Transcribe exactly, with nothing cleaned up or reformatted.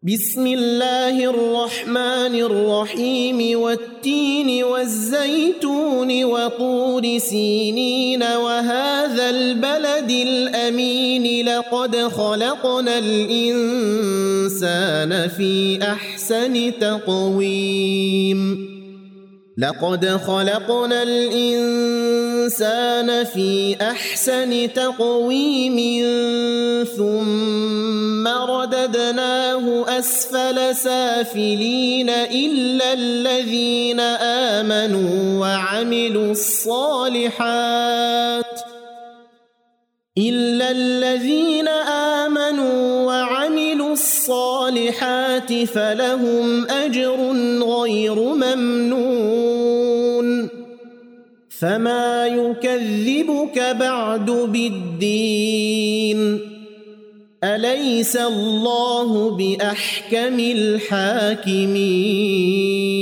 بسم الله الرحمن الرحيم والتين والزيتون وطور سينين وهذا البلد الأمين لقد خلقنا الإنسان في أحسن تقويم لقد خلقنا الإنسان في أحسن تقويم ثم رددناه أسفل سافلين إلا الذين آمنوا وعملوا الصالحات إلا الذين آمنوا وعملوا الصالحات فلهم أجر غير ممنون فما يكذبك بعد بالدين أليس الله بأحكم الحاكمين